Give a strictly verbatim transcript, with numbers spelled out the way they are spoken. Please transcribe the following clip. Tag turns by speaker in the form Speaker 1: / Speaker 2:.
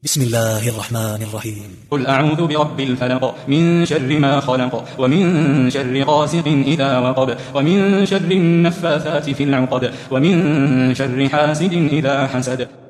Speaker 1: بسم الله الرحمن الرحيم.
Speaker 2: قل أعوذ برب الفلق من شر ما خلق ومن شر غاسق إذا وقب ومن شر النفاثات في العقد ومن شر حاسد إذا حسد.